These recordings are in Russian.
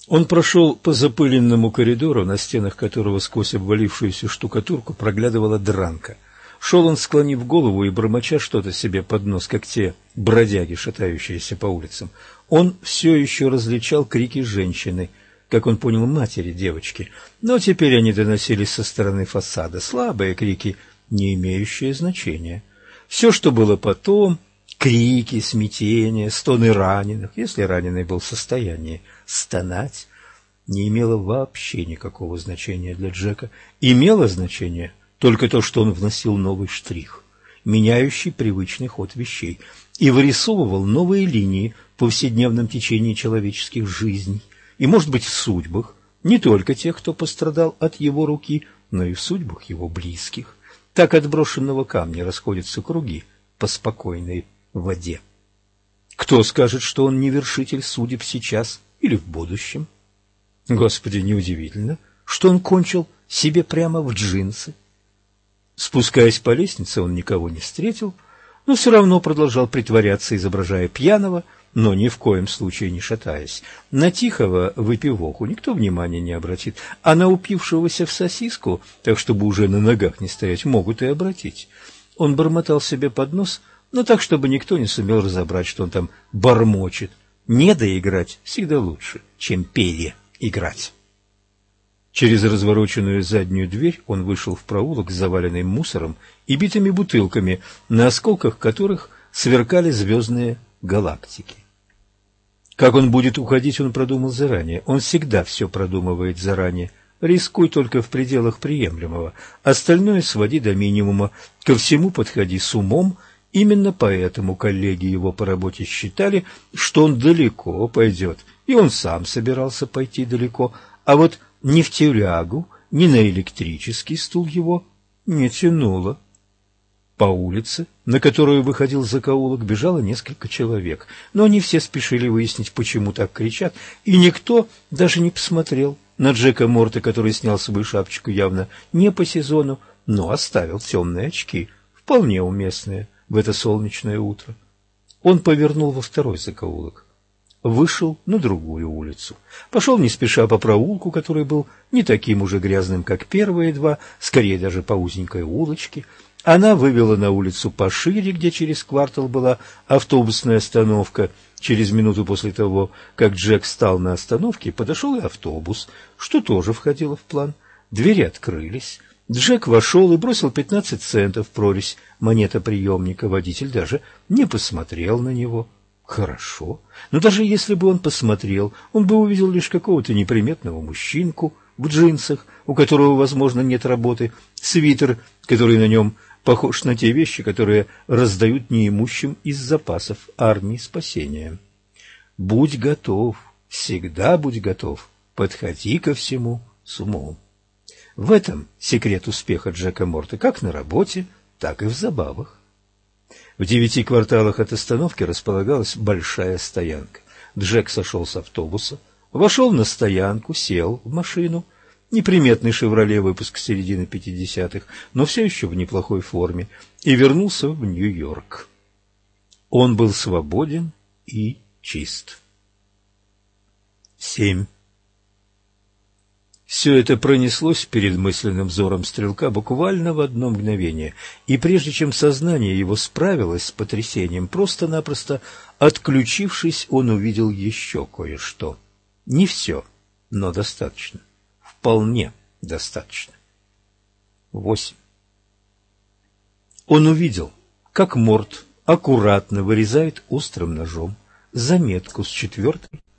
Он прошел по запыленному коридору, на стенах которого сквозь обвалившуюся штукатурку проглядывала дранка. Шел он, склонив голову и бормоча что-то себе под нос, как те бродяги, шатающиеся по улицам. Он все еще различал крики женщины, как он понял, матери девочки, но теперь они доносились со стороны фасада, слабые крики, не имеющие значения. Все, что было потом, крики, смятение, стоны раненых, если раненый был в состоянии стонать, не имело вообще никакого значения для Джека. Имело значение только то, что он вносил новый штрих, меняющий привычный ход вещей, и вырисовывал новые линии в повседневном течении человеческих жизней, и, может быть, в судьбах не только тех, кто пострадал от его руки, но и в судьбах его близких. Так от брошенного камня расходятся круги по спокойной воде. Кто скажет, что он не вершитель судеб сейчас или в будущем? Господи, неудивительно, что он кончил себе прямо в джинсы. Спускаясь по лестнице, он никого не встретил, но все равно продолжал притворяться, изображая пьяного, но ни в коем случае не шатаясь. На тихого выпивоху никто внимания не обратит, а на упившегося в сосиску, так чтобы уже на ногах не стоять, могут и обратить. Он бормотал себе под нос, но так, чтобы никто не сумел разобрать, что он там бормочет. Не доиграть всегда лучше, чем переиграть. Через развороченную заднюю дверь он вышел в проулок, заваленный мусором и битыми бутылками, на осколках которых сверкали звездные галактики. Как он будет уходить, он продумал заранее. Он всегда все продумывает заранее. Рискуй только в пределах приемлемого. Остальное своди до минимума. Ко всему подходи с умом. Именно поэтому коллеги его по работе считали, что он далеко пойдет. И он сам собирался пойти далеко. А вот ни в тюрягу, ни на электрический стул его не тянуло. По улице, на которую выходил закоулок, бежало несколько человек, но они все спешили выяснить, почему так кричат, и никто даже не посмотрел на Джека Морта, который снял свою шапочку явно не по сезону, но оставил темные очки, вполне уместные в это солнечное утро. Он повернул во второй закоулок, вышел на другую улицу, пошел не спеша по проулку, который был не таким уже грязным, как первые два, скорее даже по узенькой улочке. Она вывела на улицу пошире, где через квартал была автобусная остановка. Через минуту после того, как Джек встал на остановке, подошел и автобус, что тоже входило в план. Двери открылись. Джек вошел и бросил 15 центов в прорезь монетоприемника. Водитель даже не посмотрел на него. Хорошо, но даже если бы он посмотрел, он бы увидел лишь какого-то неприметного мужчинку в джинсах, у которого, возможно, нет работы, свитер, который на нем похож на те вещи, которые раздают неимущим из запасов армии спасения. Будь готов, всегда будь готов, подходи ко всему с умом. В этом секрет успеха Джека Морта как на работе, так и в забавах. В 9 кварталах от остановки располагалась большая стоянка. Джек сошел с автобуса, вошел на стоянку, сел в машину. Неприметный «Шевроле» выпуск середины 50-х, но все еще в неплохой форме, и вернулся в Нью-Йорк. Он был свободен и чист. 7. Все это пронеслось перед мысленным взором стрелка буквально в одно мгновение, и прежде чем сознание его справилось с потрясением, просто-напросто отключившись, он увидел еще кое-что. Не все, но достаточно. Вполне достаточно. 8. Он увидел, как Морт аккуратно вырезает острым ножом заметку с 4-й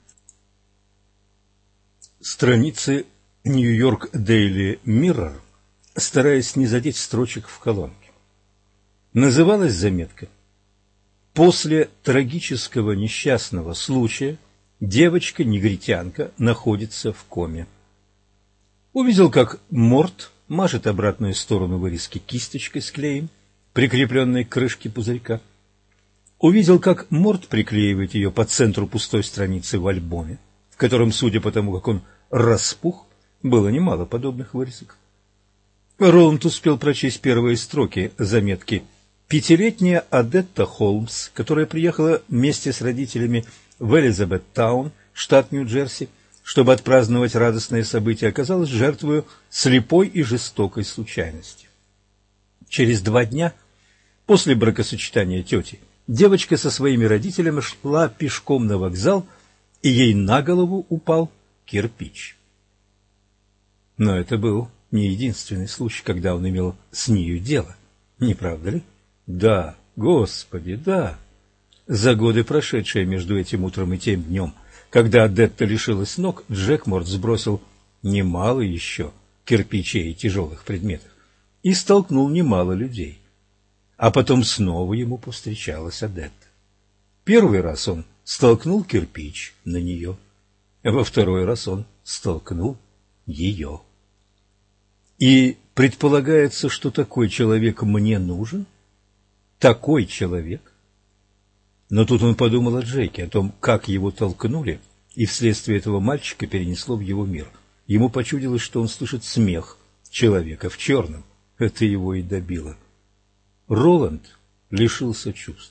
страницы Нью-Йорк Дейли Миррор, стараясь не задеть строчек в колонке. Называлась заметка: «После трагического несчастного случая девочка-негритянка находится в коме». Увидел, как Морт мажет обратную сторону вырезки кисточкой с клеем, прикрепленной к крышке пузырька. Увидел, как Морт приклеивает ее по центру пустой страницы в альбоме, в котором, судя по тому, как он распух, было немало подобных вырезок. Роланд успел прочесть первые строки заметки. 5-летняя Адетта Холмс, которая приехала вместе с родителями в Элизабеттаун, штат Нью-Джерси, чтобы отпраздновать радостное событие, оказалась жертвою слепой и жестокой случайности. Через 2 дня после бракосочетания тети девочка со своими родителями шла пешком на вокзал, и ей на голову упал кирпич. Но это был не единственный случай, когда он имел с нею дело, не правда ли? Да, Господи, да. За годы, прошедшие между этим утром и тем днем, когда Одетта лишилась ног, Джекморт сбросил немало еще кирпичей и тяжелых предметов и столкнул немало людей. А потом снова ему повстречалась Одетта. Первый раз он столкнул кирпич на нее, а во второй раз он столкнул ее. И предполагается, что такой человек мне нужен? Такой человек? Но тут он подумал о Джеке, о том, как его толкнули, и вследствие этого мальчика перенесло в его мир. Ему почудилось, что он слышит смех человека в черном. Это его и добило. Роланд лишился чувств.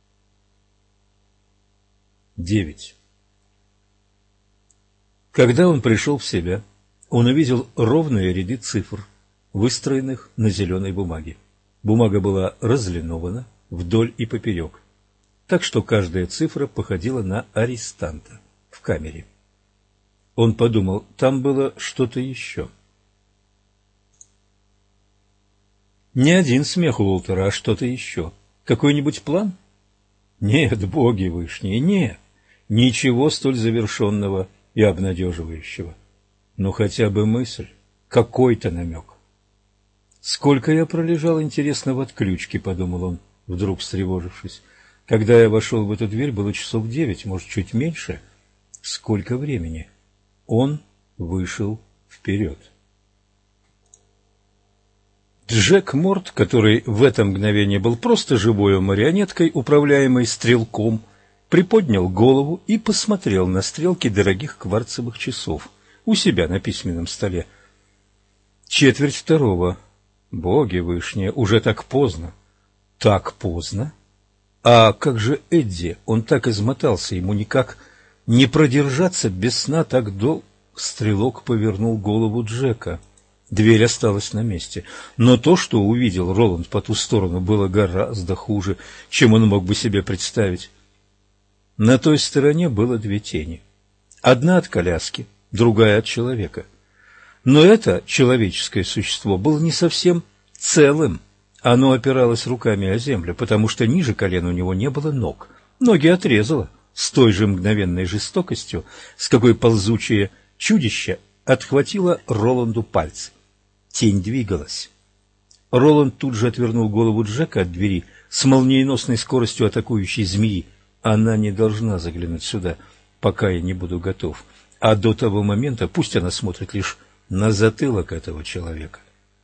9. Когда он пришел в себя, он увидел ровные ряды цифр, выстроенных на зеленой бумаге. Бумага была разлинована вдоль и поперек, так что каждая цифра походила на арестанта в камере. Он подумал, там было что-то еще. Не один смех Уолтера, а что-то еще. Какой-нибудь план? Нет, боги вышние, нет. Ничего столь завершенного и обнадеживающего. Но хотя бы мысль, какой-то намек. «Сколько я пролежал, интересно, в отключке», — подумал он, вдруг встревожившись. «Когда я вошел в эту дверь, было часов 9, может, чуть меньше. Сколько времени?» Он вышел вперед. Джек Морт, который в это мгновение был просто живой марионеткой, управляемой стрелком, приподнял голову и посмотрел на стрелки дорогих кварцевых часов у себя на письменном столе. 1:45. Боги вышние, уже так поздно. Так поздно? А как же Эдди? Он так измотался, ему никак не продержаться без сна так долго. Стрелок повернул голову Джека. Дверь осталась на месте. Но то, что увидел Роланд по ту сторону, было гораздо хуже, чем он мог бы себе представить. На той стороне было 2 тени. Одна от коляски, другая от человека. Но это человеческое существо было не совсем целым. Оно опиралось руками о землю, потому что ниже колен у него не было ног. Ноги отрезало с той же мгновенной жестокостью, с какой ползучее чудище отхватило Роланду пальцы. Тень двигалась. Роланд тут же отвернул голову Джека от двери с молниеносной скоростью атакующей змеи. Она не должна заглянуть сюда, пока я не буду готов. А до того момента пусть она смотрит лишь на затылок этого человека.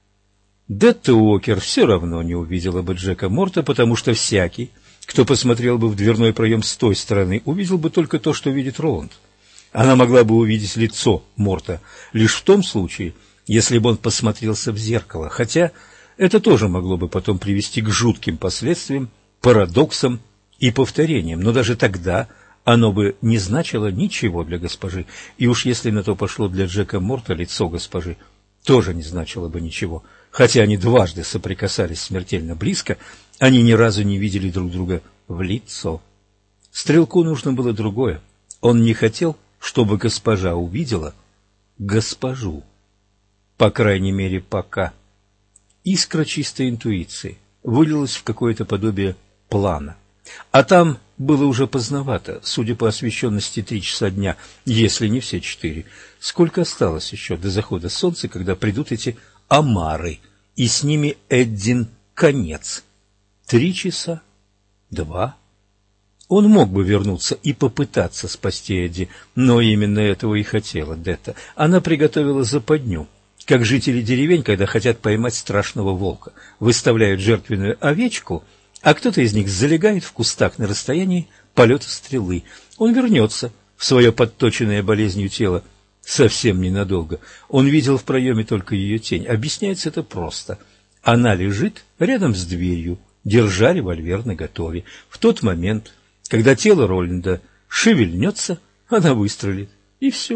Детта Уокер все равно не увидела бы Джека Морта, потому что всякий, кто посмотрел бы в дверной проем с той стороны, увидел бы только то, что видит Роланд. Она могла бы увидеть лицо Морта лишь в том случае, если бы он посмотрелся в зеркало, хотя это тоже могло бы потом привести к жутким последствиям, парадоксам и повторениям, но даже тогда оно бы не значило ничего для госпожи, и уж если на то пошло для Джека Морта, лицо госпожи тоже не значило бы ничего. Хотя они дважды соприкасались смертельно близко, они ни разу не видели друг друга в лицо. Стрелку нужно было другое. Он не хотел, чтобы госпожа увидела госпожу. По крайней мере, пока. Искра чистой интуиции вылилась в какое-то подобие плана. А там было уже поздновато, судя по освещенности 3 часа дня, если не все 4. Сколько осталось еще до захода солнца, когда придут эти омары, и с ними Эддин конец? 3 часа? 2? Он мог бы вернуться и попытаться спасти Эдди, но именно этого и хотела Детта. Она приготовила западню, как жители деревень, когда хотят поймать страшного волка. Выставляют жертвенную овечку, а кто-то из них залегает в кустах на расстоянии полета стрелы. Он вернется в свое подточенное болезнью тело совсем ненадолго. Он видел в проеме только ее тень. Объясняется это просто. Она лежит рядом с дверью, держа револьвер наготове. В тот момент, когда тело Роланда шевельнется, она выстрелит. И все.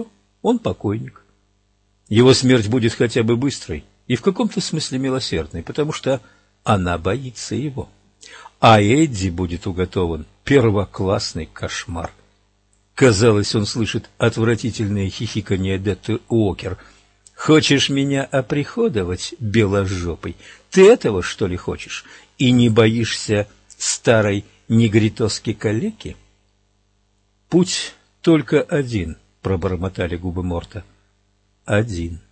Он покойник. Его смерть будет хотя бы быстрой и в каком-то смысле милосердной, потому что она боится его. А Эдди будет уготован первоклассный кошмар. Казалось, он слышит отвратительное хихиканье Детты Уокер. «Хочешь меня оприходовать, беложопый? Ты этого, что ли, хочешь? И не боишься старой негритоски-калеки?» «Путь только один», — пробормотали губы Морта. «Один».